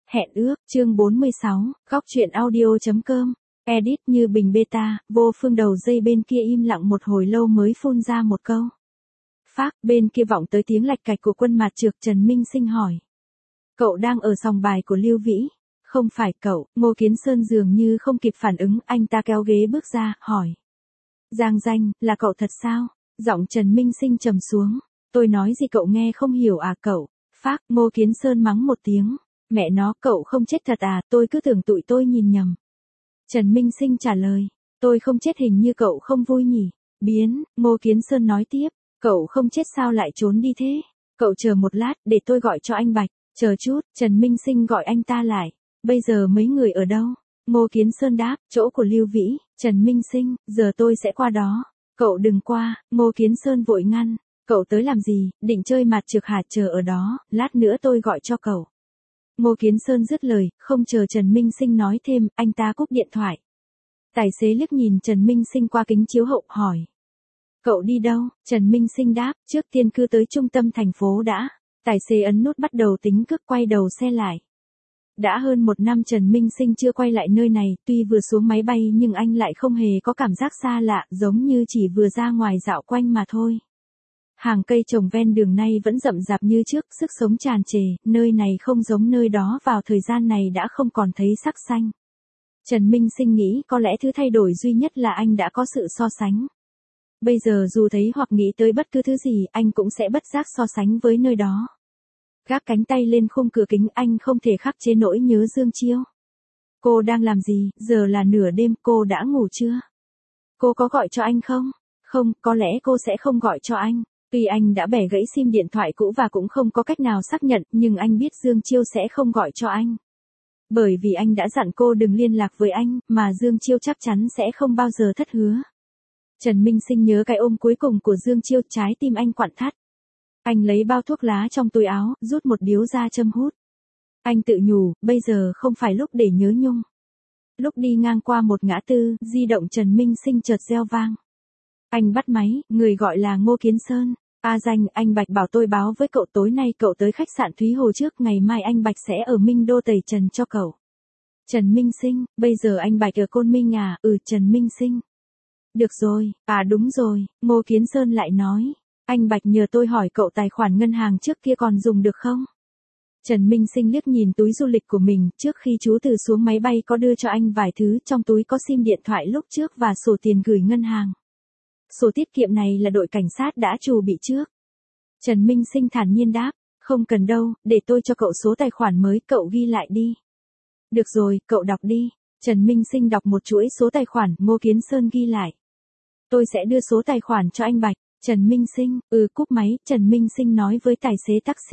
Hẹn ước, chương 46, góc truyện audio.com, edit Như Bình beta, vô phương đầu dây bên kia im lặng một hồi lâu mới phun ra một câu. Phác, bên kia vọng tới tiếng lạch cạch của Quân Mạt Trược. Trần Minh Sinh hỏi. Cậu đang ở sòng bài của Lưu Vĩ. Không phải cậu. Ngô Kiến Sơn dường như không kịp phản ứng, anh ta kéo ghế bước ra, hỏi. Giang Danh, là cậu thật sao? Giọng Trần Minh Sinh trầm xuống. Tôi nói gì cậu nghe không hiểu à cậu? Phác, Ngô Kiến Sơn mắng một tiếng. Mẹ nó, cậu không chết thật à, tôi cứ tưởng tụi tôi nhìn nhầm. Trần Minh Sinh trả lời. Tôi không chết, hình như cậu không vui nhỉ? Biến, Ngô Kiến Sơn nói tiếp. Cậu không chết sao lại trốn đi thế? Cậu chờ một lát, để tôi gọi cho anh Bạch. Chờ chút, Trần Minh Sinh gọi anh ta lại. Bây giờ mấy người ở đâu? Ngô Kiến Sơn đáp, chỗ của Lưu Vĩ. Trần Minh Sinh, giờ tôi sẽ qua đó. Cậu đừng qua, Ngô Kiến Sơn vội ngăn. Cậu tới làm gì, định chơi Mạt Trược hả? Chờ ở đó, lát nữa tôi gọi cho cậu. Ngô Kiến Sơn dứt lời, không chờ Trần Minh Sinh nói thêm, anh ta cúp điện thoại. Tài xế liếc nhìn Trần Minh Sinh qua kính chiếu hậu, hỏi. Cậu đi đâu? Trần Minh Sinh đáp, trước tiên cứ tới trung tâm thành phố đã. Tài xế ấn nút bắt đầu tính cước, quay đầu xe lại. Đã hơn một năm Trần Minh Sinh chưa quay lại nơi này, tuy vừa xuống máy bay nhưng anh lại không hề có cảm giác xa lạ, giống như chỉ vừa ra ngoài dạo quanh mà thôi. Hàng cây trồng ven đường nay vẫn rậm rạp như trước, sức sống tràn trề, nơi này không giống nơi đó vào thời gian này đã không còn thấy sắc xanh. Trần Minh Sinh nghĩ có lẽ thứ thay đổi duy nhất là anh đã có sự so sánh. Bây giờ dù thấy hoặc nghĩ tới bất cứ thứ gì, anh cũng sẽ bất giác so sánh với nơi đó. Gác cánh tay lên khung cửa kính, anh không thể khắc chế nỗi nhớ Dương Chiêu. Cô đang làm gì, giờ là nửa đêm, cô đã ngủ chưa? Cô có gọi cho anh không? Không, có lẽ cô sẽ không gọi cho anh. Tuy anh đã bẻ gãy sim điện thoại cũ và cũng không có cách nào xác nhận, nhưng anh biết Dương Chiêu sẽ không gọi cho anh. Bởi vì anh đã dặn cô đừng liên lạc với anh, mà Dương Chiêu chắc chắn sẽ không bao giờ thất hứa. Trần Minh Sinh nhớ cái ôm cuối cùng của Dương Chiêu, trái tim anh quặn thắt. Anh lấy bao thuốc lá trong túi áo, rút một điếu ra châm hút. Anh tự nhủ, bây giờ không phải lúc để nhớ nhung. Lúc đi ngang qua một ngã tư, di động Trần Minh Sinh chợt reo vang. Anh bắt máy, người gọi là Ngô Kiến Sơn. Danh, anh Bạch bảo tôi báo với cậu tối nay cậu tới khách sạn Thúy Hồ trước, ngày mai anh Bạch sẽ ở Minh Đô tẩy trần cho cậu. Trần Minh Sinh, bây giờ anh Bạch ở Côn Minh à? Trần Minh Sinh. Được rồi, đúng rồi, Ngô Kiến Sơn lại nói. Anh Bạch nhờ tôi hỏi cậu tài khoản ngân hàng trước kia còn dùng được không? Trần Minh Sinh liếc nhìn túi du lịch của mình, trước khi chú từ xuống máy bay có đưa cho anh vài thứ, trong túi có sim điện thoại lúc trước và sổ tiền gửi ngân hàng. Sổ tiết kiệm này là đội cảnh sát đã chuẩn bị trước. Trần Minh Sinh thản nhiên đáp, không cần đâu, để tôi cho cậu số tài khoản mới, cậu ghi lại đi. Được rồi, cậu đọc đi. Trần Minh Sinh đọc một chuỗi số tài khoản, Ngô Kiến Sơn ghi lại. Tôi sẽ đưa số tài khoản cho anh Bạch. Trần Minh Sinh, cúp máy, Trần Minh Sinh nói với tài xế taxi.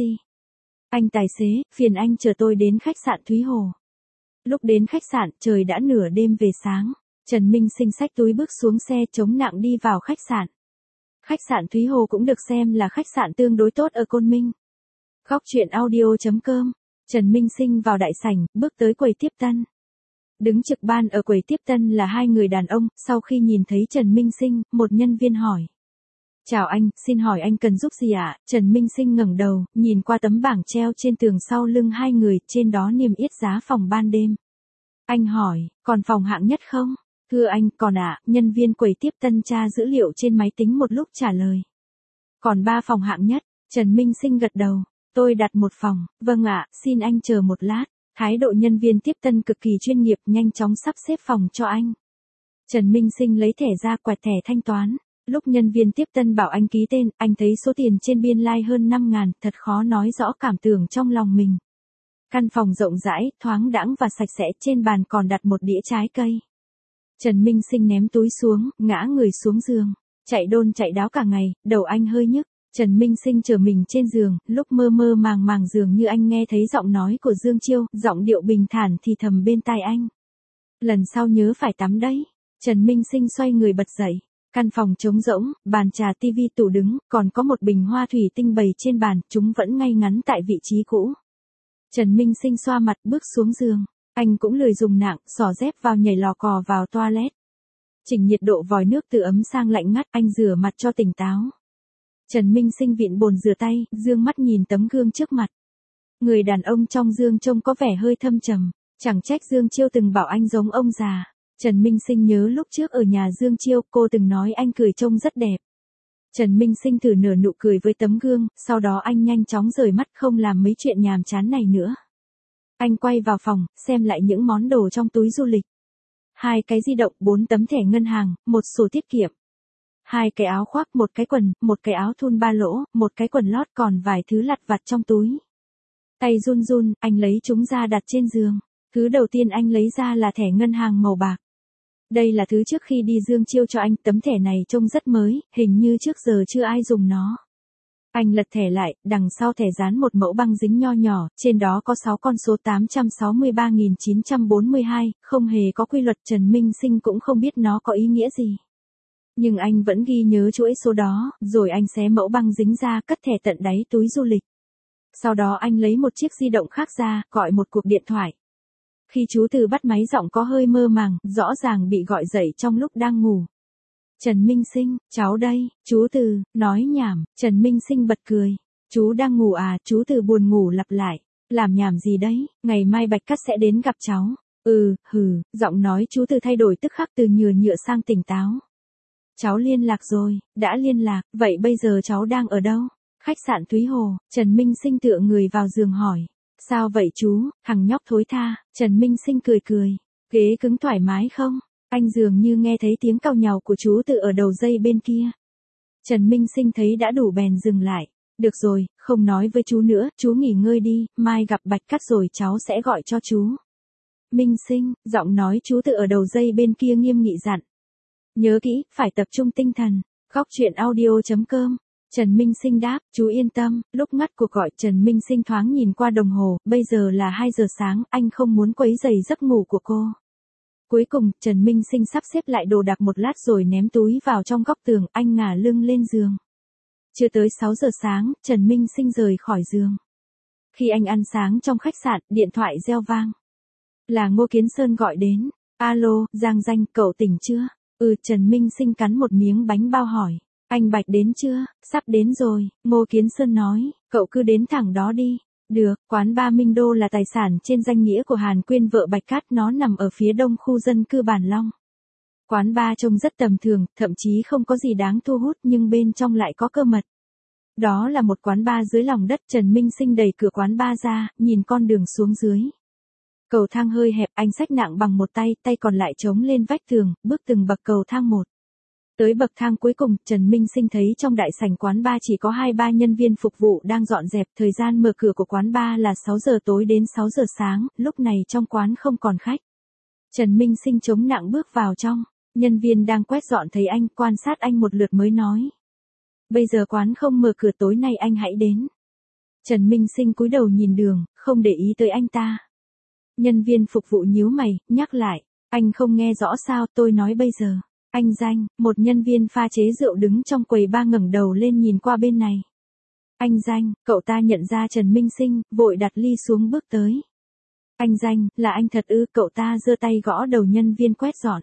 Anh tài xế, phiền anh chở tôi đến khách sạn Thúy Hồ. Lúc đến khách sạn, trời đã nửa đêm về sáng. Trần Minh Sinh xách túi bước xuống xe chống nặng đi vào khách sạn. Khách sạn Thúy Hồ cũng được xem là khách sạn tương đối tốt ở Côn Minh. Góc truyện audio.com, Trần Minh Sinh vào đại sảnh, bước tới quầy tiếp tân. Đứng trực ban ở quầy tiếp tân là hai người đàn ông, sau khi nhìn thấy Trần Minh Sinh, một nhân viên hỏi. Chào anh, xin hỏi anh cần giúp gì ạ? Trần Minh Sinh ngẩng đầu, nhìn qua tấm bảng treo trên tường sau lưng hai người, trên đó niêm yết giá phòng ban đêm. Anh hỏi, còn phòng hạng nhất không? Thưa anh, còn ạ, nhân viên quầy tiếp tân tra dữ liệu trên máy tính một lúc trả lời. Còn 3 phòng hạng nhất, Trần Minh Sinh gật đầu, tôi đặt một phòng, vâng ạ, xin anh chờ một lát. Thái độ nhân viên tiếp tân cực kỳ chuyên nghiệp, nhanh chóng sắp xếp phòng cho anh. Trần Minh Sinh lấy thẻ ra quẹt thẻ thanh toán. Lúc nhân viên tiếp tân bảo anh ký tên, anh thấy số tiền trên biên lai hơn 5.000, thật khó nói rõ cảm tưởng trong lòng mình. Căn phòng rộng rãi, thoáng đãng và sạch sẽ, trên bàn còn đặt một đĩa trái cây. Trần Minh Sinh ném túi xuống, ngã người xuống giường. Chạy đôn chạy đáo cả ngày, đầu anh hơi nhức. Trần Minh Sinh chờ mình trên giường, lúc mơ mơ màng màng dường như anh nghe thấy giọng nói của Dương Chiêu, giọng điệu bình thản thì thầm bên tai anh. Lần sau nhớ phải tắm đấy. Trần Minh Sinh xoay người bật dậy. Căn phòng trống rỗng, bàn trà tivi tủ đứng, còn có một bình hoa thủy tinh bày trên bàn, chúng vẫn ngay ngắn tại vị trí cũ. Trần Minh Sinh xoa mặt bước xuống giường. Anh cũng lười dùng nạng, xỏ dép vào nhảy lò cò vào toilet. Chỉnh nhiệt độ vòi nước từ ấm sang lạnh ngắt, anh rửa mặt cho tỉnh táo. Trần Minh Sinh vịn bồn rửa tay, dương mắt nhìn tấm gương trước mặt. Người đàn ông trong Dương trông có vẻ hơi thâm trầm, chẳng trách Dương Chiêu từng bảo anh giống ông già. Trần Minh Sinh nhớ lúc trước ở nhà Dương Chiêu, cô từng nói anh cười trông rất đẹp. Trần Minh Sinh thử nở nụ cười với tấm gương, sau đó anh nhanh chóng rời mắt không làm mấy chuyện nhàm chán này nữa. Anh quay vào phòng, xem lại những món đồ trong túi du lịch. 2 cái di động, 4 tấm thẻ ngân hàng, một sổ tiết kiệm. 2 cái áo khoác, một cái quần, một cái áo thun 3 lỗ, một cái quần lót còn vài thứ lặt vặt trong túi. Tay run run, anh lấy chúng ra đặt trên giường. Thứ đầu tiên anh lấy ra là thẻ ngân hàng màu bạc. Đây là thứ trước khi đi Dương Chiêu cho anh, tấm thẻ này trông rất mới, hình như trước giờ chưa ai dùng nó. Anh lật thẻ lại, đằng sau thẻ dán một mẫu băng dính nho nhỏ, trên đó có 6 con số 863.942, không hề có quy luật. Trần Minh Sinh cũng không biết nó có ý nghĩa gì. Nhưng anh vẫn ghi nhớ chuỗi số đó, rồi anh xé mẫu băng dính ra, cất thẻ tận đáy túi du lịch. Sau đó anh lấy một chiếc di động khác ra, gọi một cuộc điện thoại. Khi chú Từ bắt máy giọng có hơi mơ màng, rõ ràng bị gọi dậy trong lúc đang ngủ. Trần Minh Sinh, cháu đây, chú Từ, nói nhảm. Trần Minh Sinh bật cười. Chú đang ngủ à? Chú Từ buồn ngủ lặp lại. Làm nhảm gì đấy, ngày mai Bạch Cát sẽ đến gặp cháu. Giọng nói chú Từ thay đổi tức khắc từ nhừa nhựa sang tỉnh táo. Cháu liên lạc rồi, đã liên lạc, vậy bây giờ cháu đang ở đâu? Khách sạn Thúy Hồ. Trần Minh Sinh tựa người vào giường hỏi. Sao vậy chú, thằng nhóc thối tha? Trần Minh Sinh cười cười. Ghế cứng thoải mái không? Anh dường như nghe thấy tiếng càu nhàu của chú Từ ở đầu dây bên kia. Trần Minh Sinh thấy đã đủ bèn dừng lại. Được rồi, không nói với chú nữa, chú nghỉ ngơi đi, mai gặp Bạch Cát rồi cháu sẽ gọi cho chú. Minh Sinh, giọng nói chú Từ ở đầu dây bên kia nghiêm nghị dặn. Nhớ kỹ, phải tập trung tinh thần. Góc truyện audio.com. Trần Minh Sinh đáp, chú yên tâm. Lúc ngắt cuộc gọi, Trần Minh Sinh thoáng nhìn qua đồng hồ, bây giờ là 2 giờ sáng, anh không muốn quấy rầy giấc ngủ của cô. Cuối cùng, Trần Minh Sinh sắp xếp lại đồ đạc một lát rồi ném túi vào trong góc tường, anh ngả lưng lên giường. Chưa tới 6 giờ sáng, Trần Minh Sinh rời khỏi giường. Khi anh ăn sáng trong khách sạn, điện thoại reo vang. Là Ngô Kiến Sơn gọi đến. Alo, Giang Danh, cậu tỉnh chưa? Trần Minh Sinh cắn một miếng bánh bao hỏi. Anh Bạch đến chưa? Sắp đến rồi, Ngô Kiến Sơn nói, cậu cứ đến thẳng đó đi. Được, quán ba Minh Đô là tài sản trên danh nghĩa của Hàn Quyên vợ Bạch Cát, nó nằm ở phía đông khu dân cư Bản Long. Quán ba trông rất tầm thường, thậm chí không có gì đáng thu hút nhưng bên trong lại có cơ mật. Đó là một quán ba dưới lòng đất. Trần Minh Sinh đẩy cửa quán ba ra, nhìn con đường xuống dưới. Cầu thang hơi hẹp, anh xách nặng bằng một tay, tay còn lại chống lên vách tường, bước từng bậc cầu thang một. Tới bậc thang cuối cùng, Trần Minh Sinh thấy trong đại sảnh quán bar chỉ có 2-3 nhân viên phục vụ đang dọn dẹp. Thời gian mở cửa của quán bar là 6 giờ tối đến 6 giờ sáng, lúc này trong quán không còn khách. Trần Minh Sinh chống nặng bước vào trong, nhân viên đang quét dọn thấy anh, quan sát anh một lượt mới nói. Bây giờ quán không mở cửa, tối nay anh hãy đến. Trần Minh Sinh cúi đầu nhìn đường, không để ý tới anh ta. Nhân viên phục vụ nhíu mày, nhắc lại, anh không nghe rõ sao? Tôi nói bây giờ. Anh Danh, một nhân viên pha chế rượu đứng trong quầy bar ngẩng đầu lên nhìn qua bên này. Anh Danh, cậu ta nhận ra Trần Minh Sinh, vội đặt ly xuống bước tới. Anh Danh, là anh thật ư? Cậu ta giơ tay gõ đầu nhân viên quét dọn.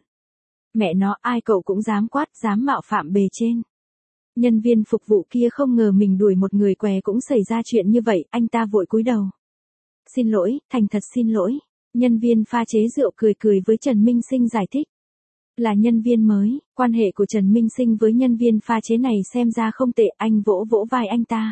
Mẹ nó, ai cậu cũng dám quát, dám mạo phạm bề trên. Nhân viên phục vụ kia không ngờ mình đuổi một người què cũng xảy ra chuyện như vậy, anh ta vội cúi đầu. Xin lỗi, thành thật xin lỗi. Nhân viên pha chế rượu cười cười với Trần Minh Sinh giải thích. Là nhân viên mới, quan hệ của Trần Minh Sinh với nhân viên pha chế này xem ra không tệ. Anh vỗ vỗ vai anh ta.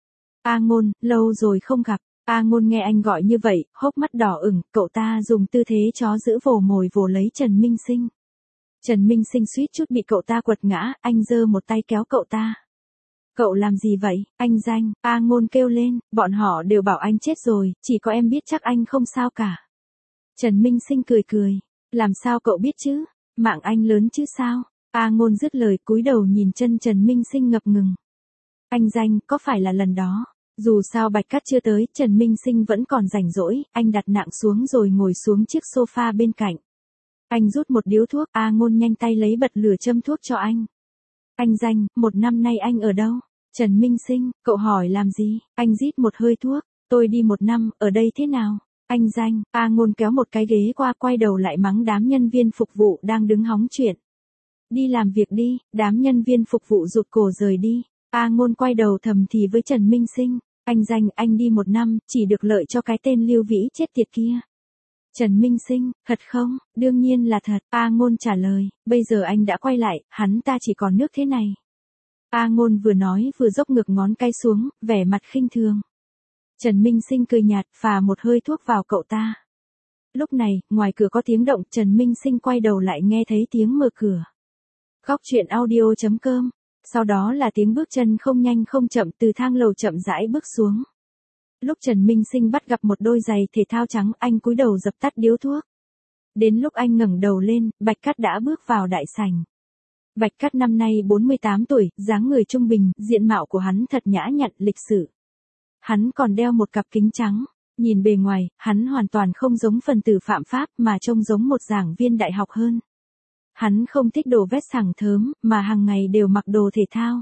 A Ngôn, lâu rồi không gặp. A Ngôn nghe anh gọi như vậy, hốc mắt đỏ ửng, cậu ta dùng tư thế chó giữ vồ mồi vồ lấy Trần Minh Sinh. Trần Minh Sinh suýt chút bị cậu ta quật ngã, anh giơ một tay kéo cậu ta. Cậu làm gì vậy, anh Danh? A Ngôn kêu lên, bọn họ đều bảo anh chết rồi, chỉ có em biết chắc anh không sao cả. Trần Minh Sinh cười cười, làm sao cậu biết chứ? Mạng anh lớn chứ sao? A Ngôn dứt lời cúi đầu nhìn chân Trần Minh Sinh ngập ngừng. Anh Danh, có phải là lần đó? Dù sao Bạch Cát chưa tới, Trần Minh Sinh vẫn còn rảnh rỗi, anh đặt nặng xuống rồi ngồi xuống chiếc sofa bên cạnh. Anh rút một điếu thuốc, A Ngôn nhanh tay lấy bật lửa châm thuốc cho anh. Anh Danh, 1 năm nay anh ở đâu? Trần Minh Sinh, cậu hỏi làm gì? Anh rít một hơi thuốc, tôi đi 1 năm, ở đây thế nào? Anh Danh, A Ngôn kéo một cái ghế qua, quay đầu lại mắng đám nhân viên phục vụ đang đứng hóng chuyện. Đi làm việc đi, đám nhân viên phục vụ rụt cổ rời đi. A Ngôn quay đầu thầm thì với Trần Minh Sinh. Anh Danh, anh đi 1 năm, chỉ được lợi cho cái tên Lưu Vĩ chết tiệt kia. Trần Minh Sinh, thật không? Đương nhiên là thật. A Ngôn trả lời, bây giờ anh đã quay lại, hắn ta chỉ còn nước thế này. A Ngôn vừa nói vừa dốc ngược ngón cái xuống, vẻ mặt khinh thường. Trần Minh Sinh cười nhạt, phà một hơi thuốc vào cậu ta. Lúc này, ngoài cửa có tiếng động, Trần Minh Sinh quay đầu lại nghe thấy tiếng mở cửa. Góc chuyện audio.com. Sau đó là tiếng bước chân không nhanh không chậm từ thang lầu chậm rãi bước xuống. Lúc Trần Minh Sinh bắt gặp một đôi giày thể thao trắng, anh cúi đầu dập tắt điếu thuốc. Đến lúc anh ngẩng đầu lên, Bạch Cát đã bước vào đại sảnh. Bạch Cát năm nay 48 tuổi, dáng người trung bình, diện mạo của hắn thật nhã nhặn, lịch sự. Hắn còn đeo một cặp kính trắng. Nhìn bề ngoài, hắn hoàn toàn không giống phần tử phạm pháp mà trông giống một giảng viên đại học hơn. Hắn không thích đồ vest sảng thớm, mà hàng ngày đều mặc đồ thể thao.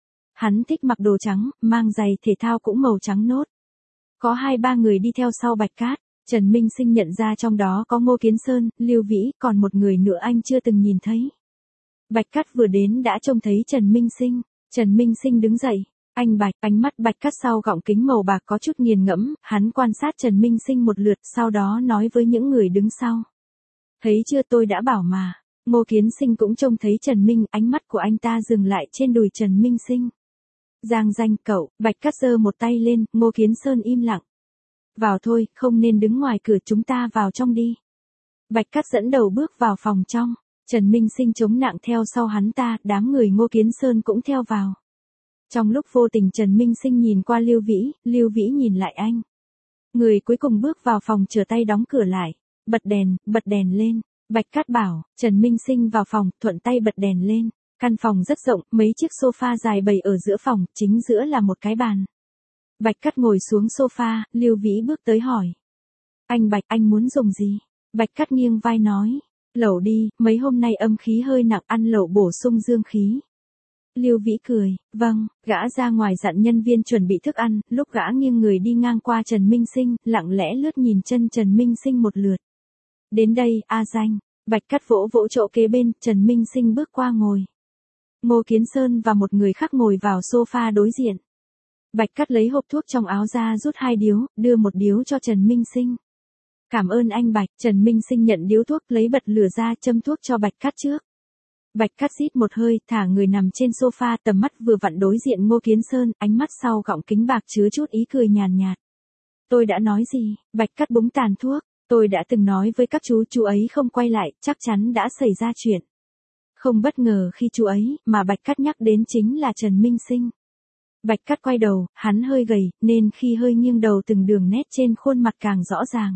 Hắn thích mặc đồ trắng, mang giày thể thao cũng màu trắng nốt. Có 2-3 người đi theo sau Bạch Cát, Trần Minh Sinh nhận ra trong đó có Ngô Kiến Sơn, Lưu Vĩ, còn một người nữa anh chưa từng nhìn thấy. Bạch Cát vừa đến đã trông thấy Trần Minh Sinh. Trần Minh Sinh đứng dậy. Anh Bạch, ánh mắt Bạch Cát sau gọng kính màu bạc có chút nghiền ngẫm, hắn quan sát Trần Minh Sinh một lượt, sau đó nói với những người đứng sau. Thấy chưa, tôi đã bảo mà. Ngô Kiến Sinh cũng trông thấy Trần Minh, ánh mắt của anh ta dừng lại trên đùi Trần Minh Sinh. Giang Danh, cậu. Bạch Cát giơ một tay lên, Ngô Kiến Sơn im lặng. Vào thôi, không nên đứng ngoài cửa, chúng ta vào trong đi. Bạch Cát dẫn đầu bước vào phòng trong, Trần Minh Sinh chống nặng theo sau hắn ta, đám người Ngô Kiến Sơn cũng theo vào. Trong lúc vô tình Trần Minh Sinh nhìn qua Lưu Vĩ nhìn lại anh. Người cuối cùng bước vào phòng, trở tay đóng cửa lại. Bật đèn lên. Bạch Cát bảo, Trần Minh Sinh vào phòng, thuận tay bật đèn lên. Căn phòng rất rộng, mấy chiếc sofa dài bày ở giữa phòng, chính giữa là một cái bàn. Bạch Cát ngồi xuống sofa, Lưu Vĩ bước tới hỏi. Anh Bạch, anh muốn dùng gì? Bạch Cát nghiêng vai nói. Lẩu đi, mấy hôm nay âm khí hơi nặng, ăn lẩu bổ sung dương khí. Lưu Vĩ cười, vâng, gã ra ngoài dặn nhân viên chuẩn bị thức ăn, lúc gã nghiêng người đi ngang qua Trần Minh Sinh, lặng lẽ lướt nhìn chân Trần Minh Sinh một lượt. Đến đây, A Danh. Bạch Cát vỗ vỗ chỗ kế bên, Trần Minh Sinh bước qua ngồi. Ngô Kiến Sơn và một người khác ngồi vào sofa đối diện. Bạch Cát lấy hộp thuốc trong áo ra rút 2 điếu, đưa một điếu cho Trần Minh Sinh. Cảm ơn anh Bạch. Trần Minh Sinh nhận điếu thuốc, lấy bật lửa ra châm thuốc cho Bạch Cát trước. Bạch Cát rít một hơi, thả người nằm trên sofa, tầm mắt vừa vặn đối diện Ngô Kiến Sơn, ánh mắt sau gọng kính bạc chứa chút ý cười nhàn nhạt. Tôi đã nói gì? Bạch Cát búng tàn thuốc. Tôi đã từng nói với các chú ấy không quay lại, chắc chắn đã xảy ra chuyện. Không bất ngờ khi chú ấy, mà Bạch Cát nhắc đến chính là Trần Minh Sinh. Bạch Cát quay đầu, hắn hơi gầy, nên khi hơi nghiêng đầu từng đường nét trên khuôn mặt càng rõ ràng.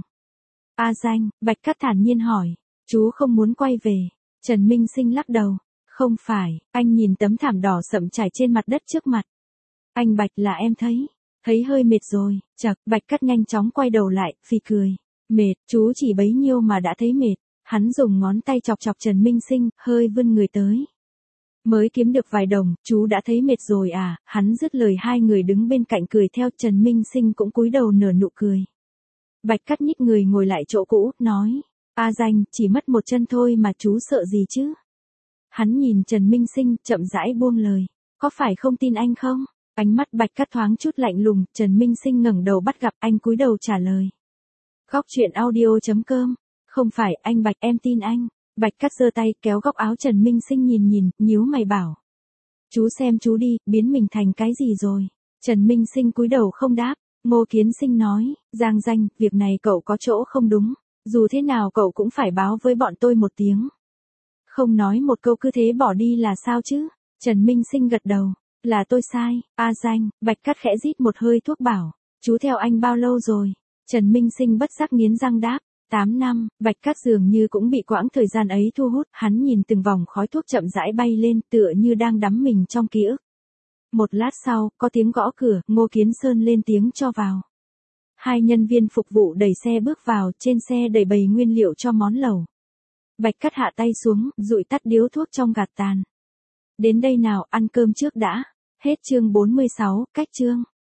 A Danh, Bạch Cát thản nhiên hỏi, chú không muốn quay về. Trần Minh Sinh lắc đầu. Không phải, anh nhìn tấm thảm đỏ sậm trải trên mặt đất trước mặt. Anh Bạch, là em thấy hơi mệt rồi. Chậc, Bạch Cát nhanh chóng quay đầu lại, phì cười. Mệt, chú chỉ bấy nhiêu mà đã thấy mệt. Hắn dùng ngón tay chọc chọc Trần Minh Sinh, hơi vươn người tới. Mới kiếm được vài đồng, chú đã thấy mệt rồi à? Hắn dứt lời, 2 người đứng bên cạnh cười theo, Trần Minh Sinh cũng cúi đầu nở nụ cười. Bạch Cát nhích người ngồi lại chỗ cũ, nói. A Danh, chỉ mất một chân thôi mà chú sợ gì chứ? Hắn nhìn Trần Minh Sinh, chậm rãi buông lời. Có phải không tin anh không? Ánh mắt Bạch Cát thoáng chút lạnh lùng, Trần Minh Sinh ngẩng đầu bắt gặp, anh cúi đầu trả lời. Góc chuyện audio.com. Không phải, anh Bạch, em tin anh. Bạch Cát giơ tay kéo góc áo Trần Minh Sinh nhìn, nhíu mày bảo. Chú xem chú đi, biến mình thành cái gì rồi? Trần Minh Sinh cúi đầu không đáp. Ngô Kiến Sinh nói, Giang Danh, việc này cậu có chỗ không đúng. Dù thế nào cậu cũng phải báo với bọn tôi một tiếng. Không nói một câu cứ thế bỏ đi là sao chứ? Trần Minh Sinh gật đầu. Là tôi sai. A Danh. Bạch Cát khẽ rít một hơi thuốc bảo. Chú theo anh bao lâu rồi? Trần Minh Sinh bất giác nghiến răng đáp. 8 năm. Bạch Cát dường như cũng bị quãng thời gian ấy thu hút. Hắn nhìn từng vòng khói thuốc chậm rãi bay lên, tựa như đang đắm mình trong ký ức. Một lát sau, có tiếng gõ cửa, Ngô Kiến Sơn lên tiếng cho vào. 2 nhân viên phục vụ đẩy xe bước vào, trên xe đầy bày nguyên liệu cho món lẩu. Bạch Cát hạ tay xuống, dụi tắt điếu thuốc trong gạt tàn. Đến đây nào, ăn cơm trước đã. Hết chương 46, cách chương.